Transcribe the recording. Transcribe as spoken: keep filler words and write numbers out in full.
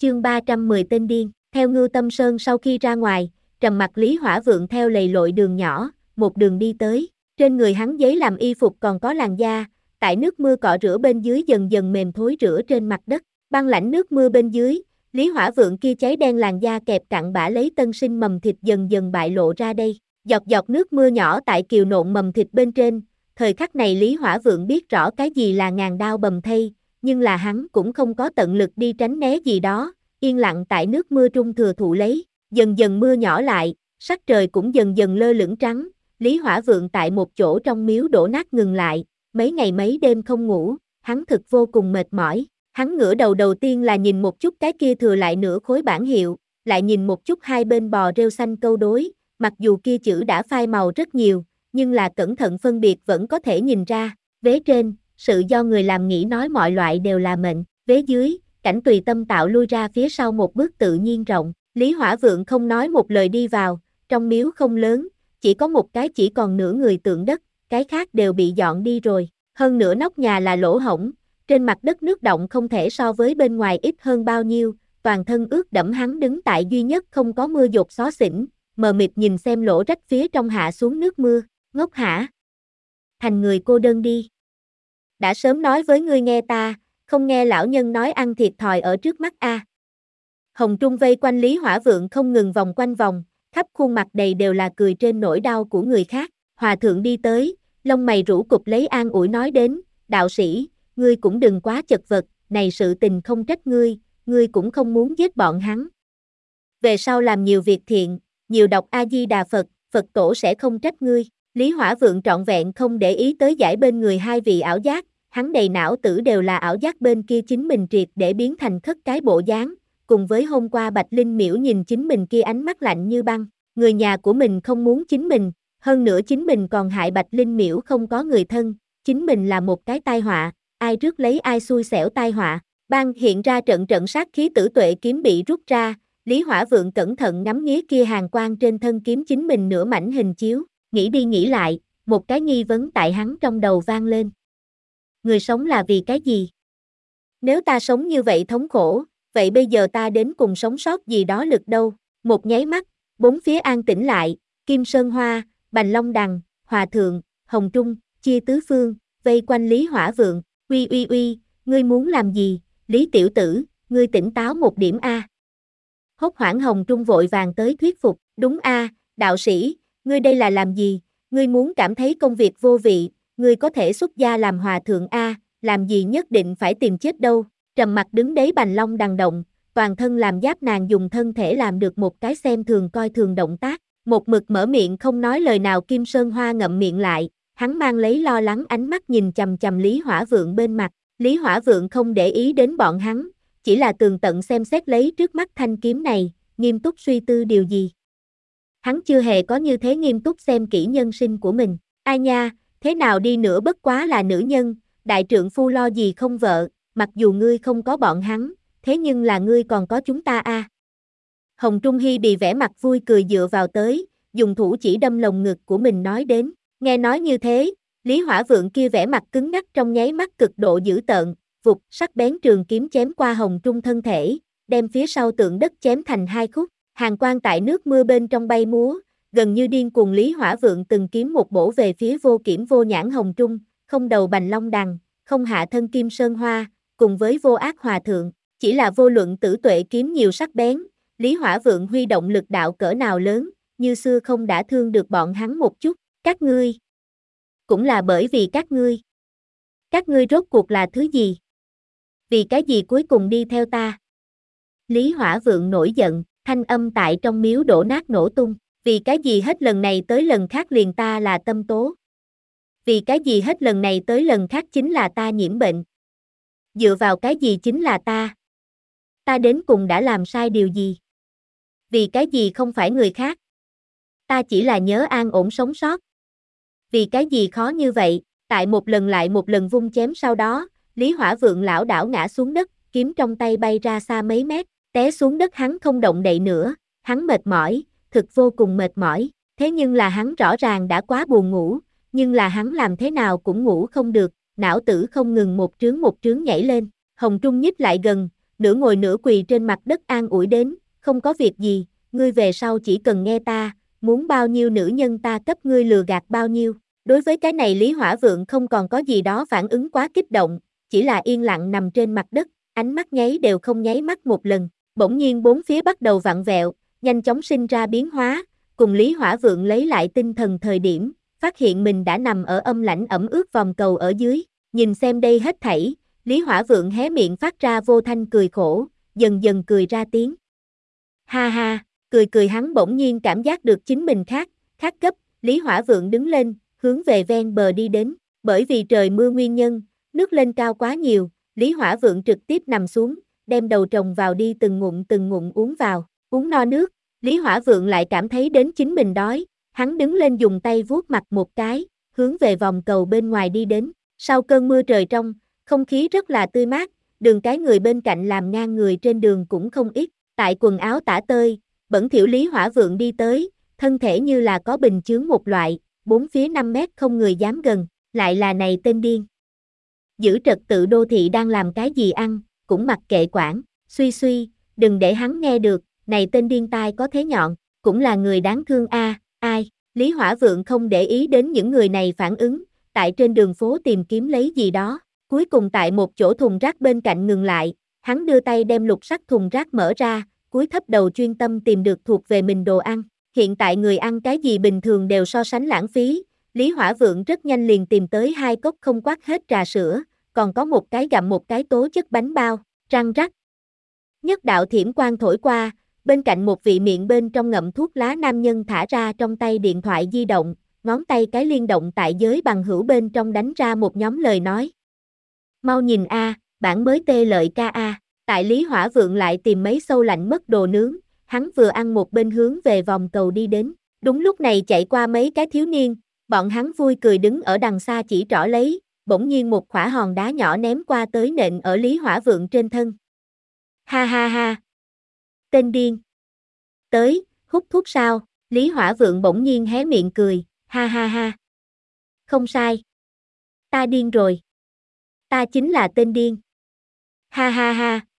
Chương ba trăm mười tên điên, theo Ngưu Tâm Sơn sau khi ra ngoài, trầm mặc Lý Hỏa Vượng theo lầy lội đường nhỏ, một đường đi tới, trên người hắn giấy làm y phục còn có làn da, tại nước mưa cọ rửa bên dưới dần dần mềm thối rửa trên mặt đất, băng lãnh nước mưa bên dưới, Lý Hỏa Vượng kia cháy đen làn da kẹp cặn bã lấy tân sinh mầm thịt dần dần bại lộ ra đây, giọt giọt nước mưa nhỏ tại kiều nộn mầm thịt bên trên, thời khắc này Lý Hỏa Vượng biết rõ cái gì là ngàn đao bầm thây, nhưng là hắn cũng không có tận lực đi tránh né gì đó, yên lặng tại nước mưa trung thừa thụ lấy, dần dần mưa nhỏ lại, sắc trời cũng dần dần lơ lửng trắng, Lý Hỏa Vượng tại một chỗ trong miếu đổ nát ngừng lại, mấy ngày mấy đêm không ngủ, hắn thực vô cùng mệt mỏi, hắn ngửa đầu đầu tiên là nhìn một chút cái kia thừa lại nửa khối bảng hiệu, lại nhìn một chút hai bên bò rêu xanh câu đối, mặc dù kia chữ đã phai màu rất nhiều, nhưng là cẩn thận phân biệt vẫn có thể nhìn ra, vế trên, sự do người làm nghĩ nói mọi loại đều là mệnh, vế dưới, cảnh tùy tâm tạo lui ra phía sau một bước tự nhiên rộng, Lý Hỏa Vượng không nói một lời đi vào, trong miếu không lớn, chỉ có một cái chỉ còn nửa người tượng đất, cái khác đều bị dọn đi rồi, hơn nữa nóc nhà là lỗ hổng, trên mặt đất nước động không thể so với bên ngoài ít hơn bao nhiêu, toàn thân ướt đẫm hắn đứng tại duy nhất không có mưa dột xó xỉnh, mờ mịt nhìn xem lỗ rách phía trong hạ xuống nước mưa, ngốc hả? Thành người cô đơn đi. Đã sớm nói với ngươi nghe ta, không nghe lão nhân nói ăn thiệt thòi ở trước mắt a. À. Hồng Trung vây quanh Lý Hỏa Vượng không ngừng vòng quanh vòng, khắp khuôn mặt đầy đều là cười trên nỗi đau của người khác, hòa thượng đi tới, lông mày rũ cụp lấy an ủi nói đến, đạo sĩ, ngươi cũng đừng quá chật vật, này sự tình không trách ngươi, ngươi cũng không muốn giết bọn hắn. Về sau làm nhiều việc thiện, nhiều đọc A-di-đà Phật, Phật tổ sẽ không trách ngươi. Lý Hỏa Vượng trọn vẹn không để ý tới giải bên người hai vị ảo giác, hắn đầy não tử đều là ảo giác bên kia chính mình triệt để biến thành khất cái bộ dáng, cùng với hôm qua Bạch Linh Miễu nhìn chính mình kia ánh mắt lạnh như băng, người nhà của mình không muốn chính mình, hơn nữa chính mình còn hại Bạch Linh Miễu không có người thân, chính mình là một cái tai họa, ai rước lấy ai xui xẻo tai họa, bang hiện ra trận trận sát khí tử tuệ kiếm bị rút ra, Lý Hỏa Vượng cẩn thận ngắm nghía kia hàng quang trên thân kiếm chính mình nửa mảnh hình chiếu. Nghĩ đi nghĩ lại, một cái nghi vấn tại hắn trong đầu vang lên. Người sống là vì cái gì? Nếu ta sống như vậy thống khổ, vậy bây giờ ta đến cùng sống sót gì đó lực đâu? Một nháy mắt, bốn phía an tĩnh lại, Kim Sơn Hoa, Bành Long Đằng, Hòa Thượng, Hồng Trung, chia tứ phương, vây quanh Lý Hỏa Vượng, uy uy uy, ngươi muốn làm gì? Lý tiểu tử, ngươi tỉnh táo một điểm a. Hốt hoảng Hồng Trung vội vàng tới thuyết phục, đúng a, đạo sĩ. Ngươi đây là làm gì? Ngươi muốn cảm thấy công việc vô vị, ngươi có thể xuất gia làm hòa thượng a, làm gì nhất định phải tìm chết đâu. Trầm mặc đứng đấy Bành Long Đằng động, toàn thân làm giáp nàng dùng thân thể làm được một cái xem thường coi thường động tác, một mực mở miệng không nói lời nào. Kim Sơn Hoa ngậm miệng lại, hắn mang lấy lo lắng ánh mắt nhìn chằm chằm Lý Hỏa Vượng bên mặt. Lý Hỏa Vượng không để ý đến bọn hắn, chỉ là tường tận xem xét lấy trước mắt thanh kiếm này, nghiêm túc suy tư điều gì. Hắn chưa hề có như thế nghiêm túc xem kỹ nhân sinh của mình, ai nha, thế nào đi nữa bất quá là nữ nhân, đại trượng phu lo gì không vợ, mặc dù ngươi không có bọn hắn, thế nhưng là ngươi còn có chúng ta a. À. Hồng Trung Hy bị vẻ mặt vui cười dựa vào tới, dùng thủ chỉ đâm lồng ngực của mình nói đến, nghe nói như thế, Lý Hỏa Vượng kia vẻ mặt cứng ngắc trong nháy mắt cực độ dữ tợn, vụt sắc bén trường kiếm chém qua Hồng Trung thân thể, đem phía sau tượng đất chém thành hai khúc. Hàng quang tại nước mưa bên trong bay múa, gần như điên cuồng Lý Hỏa Vượng từng kiếm một bổ về phía vô kiểm vô nhãn Hồng Trung, không đầu Bành Long Đằng, không hạ thân Kim Sơn Hoa, cùng với vô ác hòa thượng, chỉ là vô luận tử tuệ kiếm nhiều sắc bén, Lý Hỏa Vượng huy động lực đạo cỡ nào lớn, như xưa không đã thương được bọn hắn một chút, các ngươi. Cũng là bởi vì các ngươi. Các ngươi rốt cuộc là thứ gì? Vì cái gì cuối cùng đi theo ta? Lý Hỏa Vượng nổi giận. Thanh âm tại trong miếu đổ nát nổ tung, vì cái gì hết lần này tới lần khác liền ta là tâm tố. Vì cái gì hết lần này tới lần khác chính là ta nhiễm bệnh. Dựa vào cái gì chính là ta. Ta đến cùng đã làm sai điều gì? Vì cái gì không phải người khác? Ta chỉ là nhớ an ổn sống sót. Vì cái gì khó như vậy? Tại một lần lại một lần vung chém sau đó, Lý Hỏa Vượng lão đảo ngã xuống đất, kiếm trong tay bay ra xa mấy mét. Té xuống đất hắn không động đậy nữa, hắn mệt mỏi, thực vô cùng mệt mỏi, thế nhưng là hắn rõ ràng đã quá buồn ngủ, nhưng là hắn làm thế nào cũng ngủ không được, não tử không ngừng một trướng một trướng nhảy lên, Hồng Trung nhích lại gần, nửa ngồi nửa quỳ trên mặt đất an ủi đến, không có việc gì, ngươi về sau chỉ cần nghe ta, muốn bao nhiêu nữ nhân ta cấp ngươi lừa gạt bao nhiêu. Đối với cái này Lý Hỏa Vượng không còn có gì đó phản ứng quá kích động, chỉ là yên lặng nằm trên mặt đất, ánh mắt nháy đều không nháy mắt một lần. Bỗng nhiên bốn phía bắt đầu vặn vẹo, nhanh chóng sinh ra biến hóa, cùng Lý Hỏa Vượng lấy lại tinh thần thời điểm, phát hiện mình đã nằm ở âm lãnh ẩm ướt vòng cầu ở dưới. Nhìn xem đây hết thảy, Lý Hỏa Vượng hé miệng phát ra vô thanh cười khổ, dần dần cười ra tiếng. Ha ha, cười cười hắn bỗng nhiên cảm giác được chính mình khát, khát gấp, Lý Hỏa Vượng đứng lên, hướng về ven bờ đi đến, bởi vì trời mưa nguyên nhân, nước lên cao quá nhiều, Lý Hỏa Vượng trực tiếp nằm xuống, đem đầu trồng vào đi từng ngụm từng ngụm uống vào, uống no nước, Lý Hỏa Vượng lại cảm thấy đến chính mình đói, hắn đứng lên dùng tay vuốt mặt một cái, hướng về vòng cầu bên ngoài đi đến, sau cơn mưa trời trong, không khí rất là tươi mát, đường cái người bên cạnh làm ngang người trên đường cũng không ít, tại quần áo tả tơi, bẩn thỉu Lý Hỏa Vượng đi tới, thân thể như là có bình chướng một loại, bốn phía năm mét không người dám gần, lại là này tên điên. Giữ trật tự đô thị đang làm cái gì ăn, cũng mặc kệ quản, suy suy, đừng để hắn nghe được, này tên điên tai có thế nhọn, cũng là người đáng thương a, à, ai, Lý Hỏa Vượng không để ý đến những người này phản ứng, tại trên đường phố tìm kiếm lấy gì đó, cuối cùng tại một chỗ thùng rác bên cạnh ngừng lại, hắn đưa tay đem lục sắt thùng rác mở ra, cúi thấp đầu chuyên tâm tìm được thuộc về mình đồ ăn, hiện tại người ăn cái gì bình thường đều so sánh lãng phí, Lý Hỏa Vượng rất nhanh liền tìm tới hai cốc không quát hết trà sữa, còn có một cái gặm một cái tố chất bánh bao, răng rắc. Nhất đạo thiểm quang thổi qua, bên cạnh một vị miệng bên trong ngậm thuốc lá nam nhân thả ra trong tay điện thoại di động, ngón tay cái liên động tại giới bằng hữu bên trong đánh ra một nhóm lời nói. Mau nhìn a, bản mới tê lợi ca a, tại Lý Hỏa Vượng lại tìm mấy sâu lạnh mất đồ nướng, hắn vừa ăn một bên hướng về vòng cầu đi đến. Đúng lúc này chạy qua mấy cái thiếu niên, bọn hắn vui cười đứng ở đằng xa chỉ trỏ lấy, bỗng nhiên một khỏa hòn đá nhỏ ném qua tới nện ở Lý Hỏa Vượng trên thân. Ha ha ha. Tên điên. Tới, hút thuốc sao? Lý Hỏa Vượng bỗng nhiên hé miệng cười, ha ha ha. Không sai. Ta điên rồi. Ta chính là tên điên. Ha ha ha,